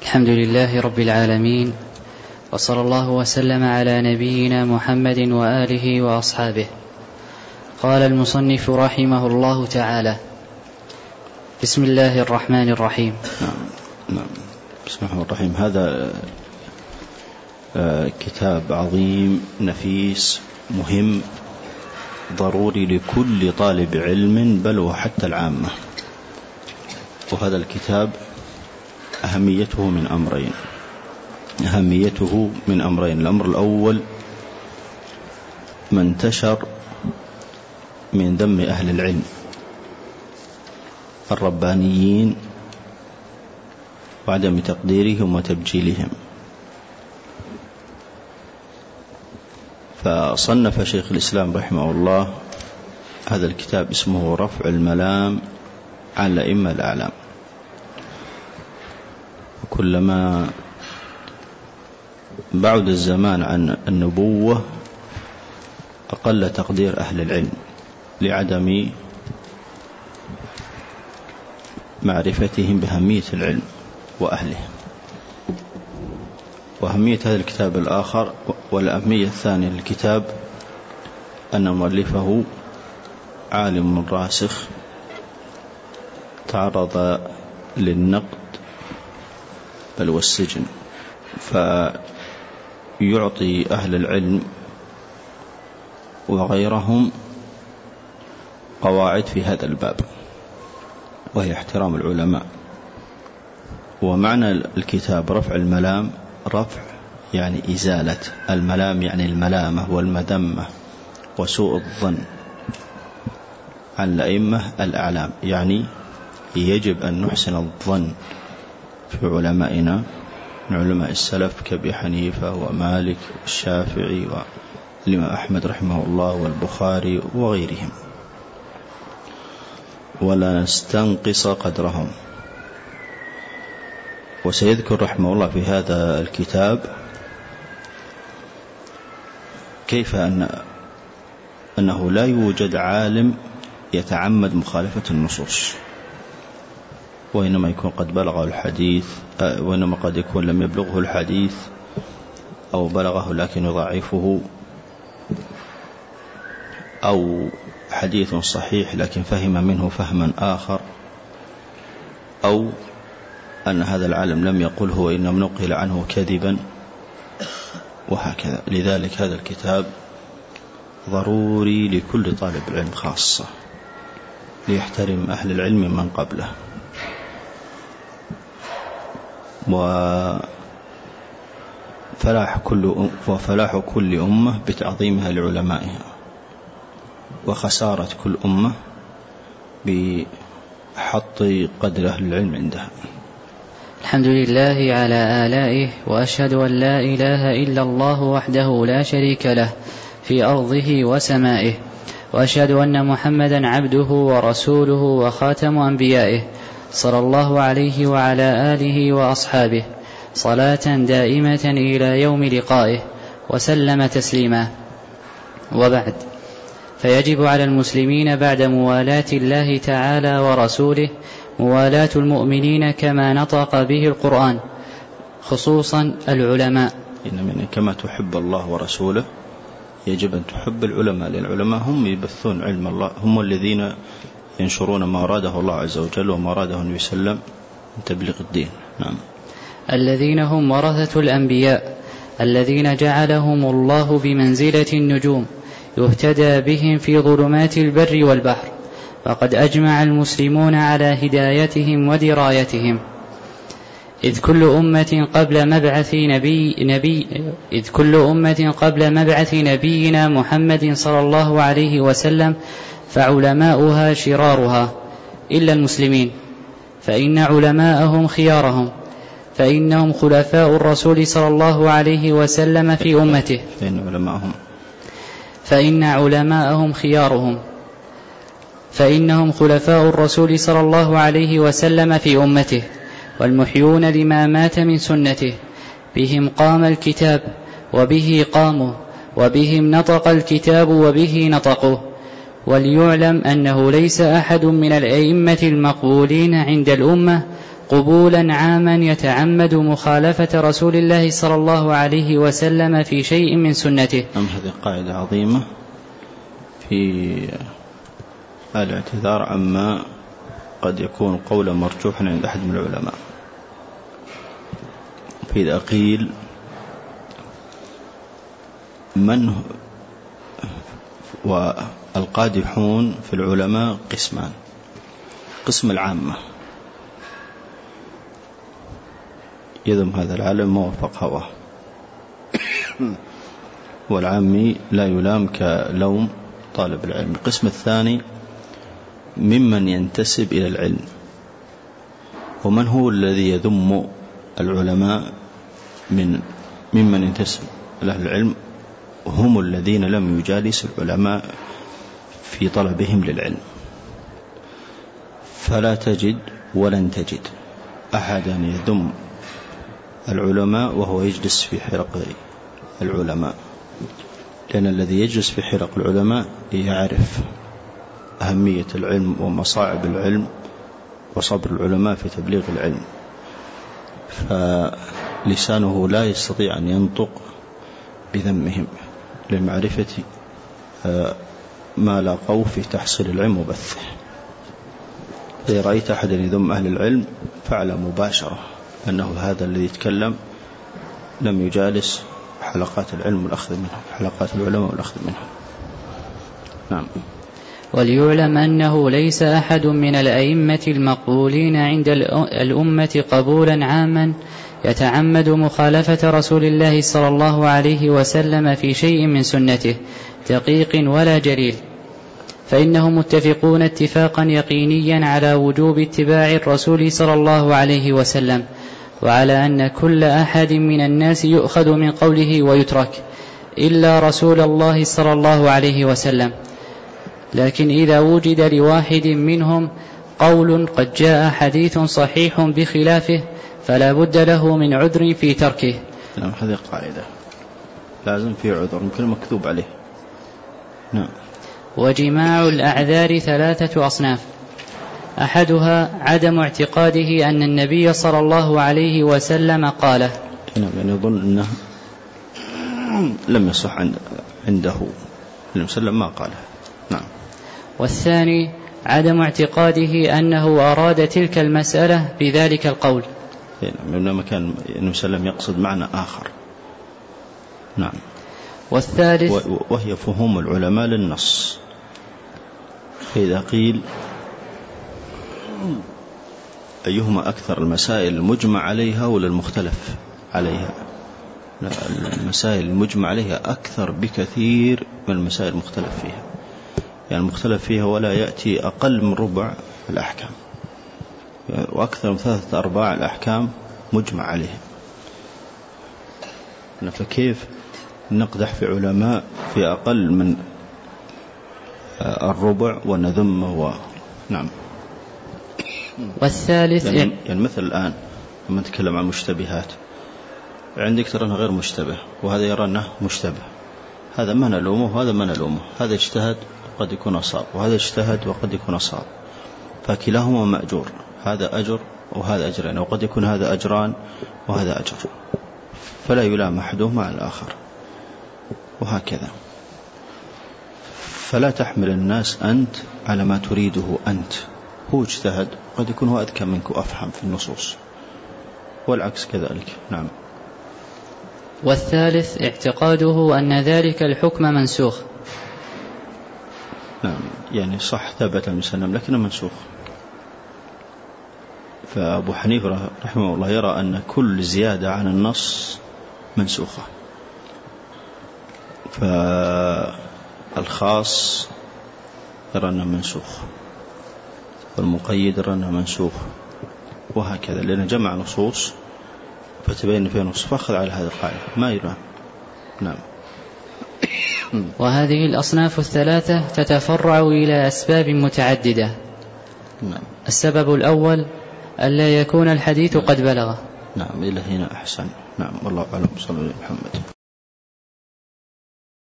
الحمد لله رب العالمين، وصلى الله وسلم على نبينا محمد وآله وأصحابه. قال المصنف رحمه الله تعالى: بسم الله الرحمن الرحيم. نعم. بسم الله الرحمن الرحيم. هذا كتاب عظيم نفيس مهم ضروري لكل طالب علم بل وحتى العامة. وهذا الكتاب أهميته من أمرين. الأمر الأول ما انتشر من ذم أهل العلم الربانيين وعدم تقديرهم وتبجيلهم. فصنف شيخ الإسلام رحمه الله هذا الكتاب اسمه رفع الملام عن الأئمة الأعلام. وكلما بعد الزمان عن النبوة أقل تقدير أهل العلم لعدم معرفتهم بأهمية العلم وأهله. وأهمية هذا الكتاب الآخر والأهمية الثانية للكتاب أن مؤلفه عالم راسخ تعرض للنقد بل والسجن، فيعطي أهل العلم وغيرهم قواعد في هذا الباب، وهي احترام العلماء. ومعنى الكتاب رفع الملام، رفع يعني إزالة، الملام يعني الملامة والمذمة وسوء الظن عن الأئمة الأعلام، يعني يجب أن نحسن الظن في علمائنا من علماء السلف كأبي حنيفة ومالك والشافعي والإمام أحمد رحمه الله والبخاري وغيرهم، ولا نستنقص قدرهم. وسيذكر رحمه الله في هذا الكتاب كيف أنه لا يوجد عالم يتعمد مخالفة النصوص، وإنما يكون قد بلغه الحديث، وإنما قد يكون لم يبلغه الحديث أو بلغه لكن يضعفه، أو حديث صحيح لكن فهم منه فهما آخر، أو أن هذا العالم لم يقله وإنما نقل عنه كذبا، وهكذا. لذلك هذا الكتاب ضروري لكل طالب علم خاصة ليحترم أهل العلم من قبله. وفلاح كل أمة بتعظيمها لعلمائها، وخسارة كل أمة بحط قدر أهل العلم عندها. الحمد لله على آلائه، وأشهد أن لا إله إلا الله وحده لا شريك له في أرضه وسمائه، وأشهد أن محمدا عبده ورسوله وخاتم أنبيائه، صلى الله عليه وعلى آله وأصحابه صلاة دائمة إلى يوم لقائه، وسلم تسليما. وبعد، فيجب على المسلمين بعد موالاة الله تعالى ورسوله موالاة المؤمنين كما نطق به القرآن، خصوصا العلماء. إن كما تحب الله ورسوله يجب أن تحب العلماء، لأن العلماء هم يبثون علم الله، هم الذين ينشرون ما أراده الله عز وجل وما أراده النبي صلى الله عليه وسلم من تبليغ الدين. نعم. الذين هم ورثة الأنبياء، الذين جعلهم الله بمنزلة النجوم يهتدى بهم في ظلمات البر والبحر، وقد أجمع المسلمون على هدايتهم ودرايتهم، إذ كل أمة قبل مبعث نبينا محمد صلى الله عليه وسلم فعلماؤها شرارها، إلا المسلمين فإن علماءهم خيارهم، فإنهم خلفاء الرسول صلى الله عليه وسلم في أمته، فإن علماءهم خيارهم، فإنهم خلفاء الرسول صلى الله عليه وسلم في أمته، والمحيون لما مات من سنته، بهم قام الكتاب وبه قاموا، وبهم نطق الكتاب وبه نطقوا. وليعلم أنه ليس أحد من الأئمة المقبولين عند الأمة قبولا عاما يتعمد مخالفة رسول الله صلى الله عليه وسلم في شيء من سنته. هذه قاعدة عظيمة في الاعتذار عما قد يكون قولا مرجوحا عند أحد من العلماء. فإذا قيل من والقادحون في العلماء قسمان: قسم العامة يذم هذا العالم موافق هواه، والعامي لا يلام كلوم طالب العلم. القسم الثاني ممن ينتسب إلى العلم. ومن هو الذي يذم العلماء ممن ينتسب إلى العلم؟ هم الذين لم يجالسوا العلماء في طلبهم للعلم. فلا تجد ولن تجد أحدا يذم العلماء وهو يجلس في حلق العلماء، لأن الذي يجلس في حلق العلماء يعرف أهمية العلم ومصاعب العلم وصبر العلماء في تبليغ العلم، فلسانه لا يستطيع أن ينطق بذمهم لمعرفة ما لاقوا في تحصيل العلم وبثه. إذا رأيت أحدا يذم أهل العلم فاعلم مباشرة أنه هذا الذي يتكلم لم يجالس حلقات العلم والأخذ منه، حلقات العلماء والأخذ منه. نعم. وليعلم أنه ليس أحد من الأئمة المقبولين عند الأمة قبولا عاما يتعمد مخالفة رسول الله صلى الله عليه وسلم في شيء من سنته دقيق ولا جليل، فإنهم متفقون اتفاقا يقينيا على وجوب اتباع الرسول صلى الله عليه وسلم، وعلى أن كل أحد من الناس يؤخذ من قوله ويترك إلا رسول الله صلى الله عليه وسلم. لكن إذا وجد لواحد منهم قول قد جاء حديث صحيح بخلافه فلا بد له من عذر في تركه. نعم، هذه قاعدة لازم في عذر يمكن مكتوب عليه. نعم. وجماع الأعذار 3 أصناف: أحدها عدم اعتقاده أن النبي صلى الله عليه وسلم قاله. نعم، يعني يظن أنه لم يصح عنده النبي صلى الله عليه وسلم ما قاله. نعم. والثاني عدم اعتقاده أنه أراد تلك المسألة بذلك القول. نعم، لما كان النبي صلى الله عليه وسلم يقصد معنى آخر. نعم. والثالث وهي فهوم العلماء للنص. فإذا قيل أيهما أكثر، المسائل المجمع عليها ولا المختلف عليها؟ المسائل المجمع عليها أكثر بكثير من المسائل المختلف فيها، يعني المختلف فيها ولا يأتي أقل من ربع الأحكام، وأكثر من 3/4 الأحكام مجمع عليها. فكيف نقدح في علماء في أقل من الربع ونذمه نعم. والثالث يعني مثل الآن لما نتكلم عن المشتبهات، عندك ترى أنه غير مشتبه وهذا يرى أنه مشتبه، هذا ما نلومه وهذا ما نلومه، هذا اجتهد وقد يكون أصاب وهذا اجتهد وقد يكون أصاب، فكلاهما مأجور، هذا أجر وهذا أجرين، وقد يكون هذا أجران وهذا أجر، فلا يلام أحدهما على الآخر، وهكذا. فلا تحمل الناس أنت على ما تريده أنت، هو اجتهد قد يكون هو أذكى منك وأفهم في النصوص، والعكس كذلك. نعم. والثالث اعتقاده أن ذلك الحكم منسوخ. نعم، يعني صح ثبت المسلم لكنه منسوخ. فأبو حنيفة رحمه الله يرى أن كل زيادة عن النص منسوخة، فالخاص يرى أنه منسوخ والمقيد يرى أنه منسوخ، وهكذا، لأنه جمع نصوص فتبين فيها نص، فأخذ على هذا القاعدة ما يرى. نعم. وهذه الأصناف الثلاثة تتفرع إلى أسباب متعددة. نعم. السبب الأول ألا يكون الحديث قد بلغ. نعم، إلى هنا أحسن. نعم، والله أعلم. صلى الله عليه وسلم.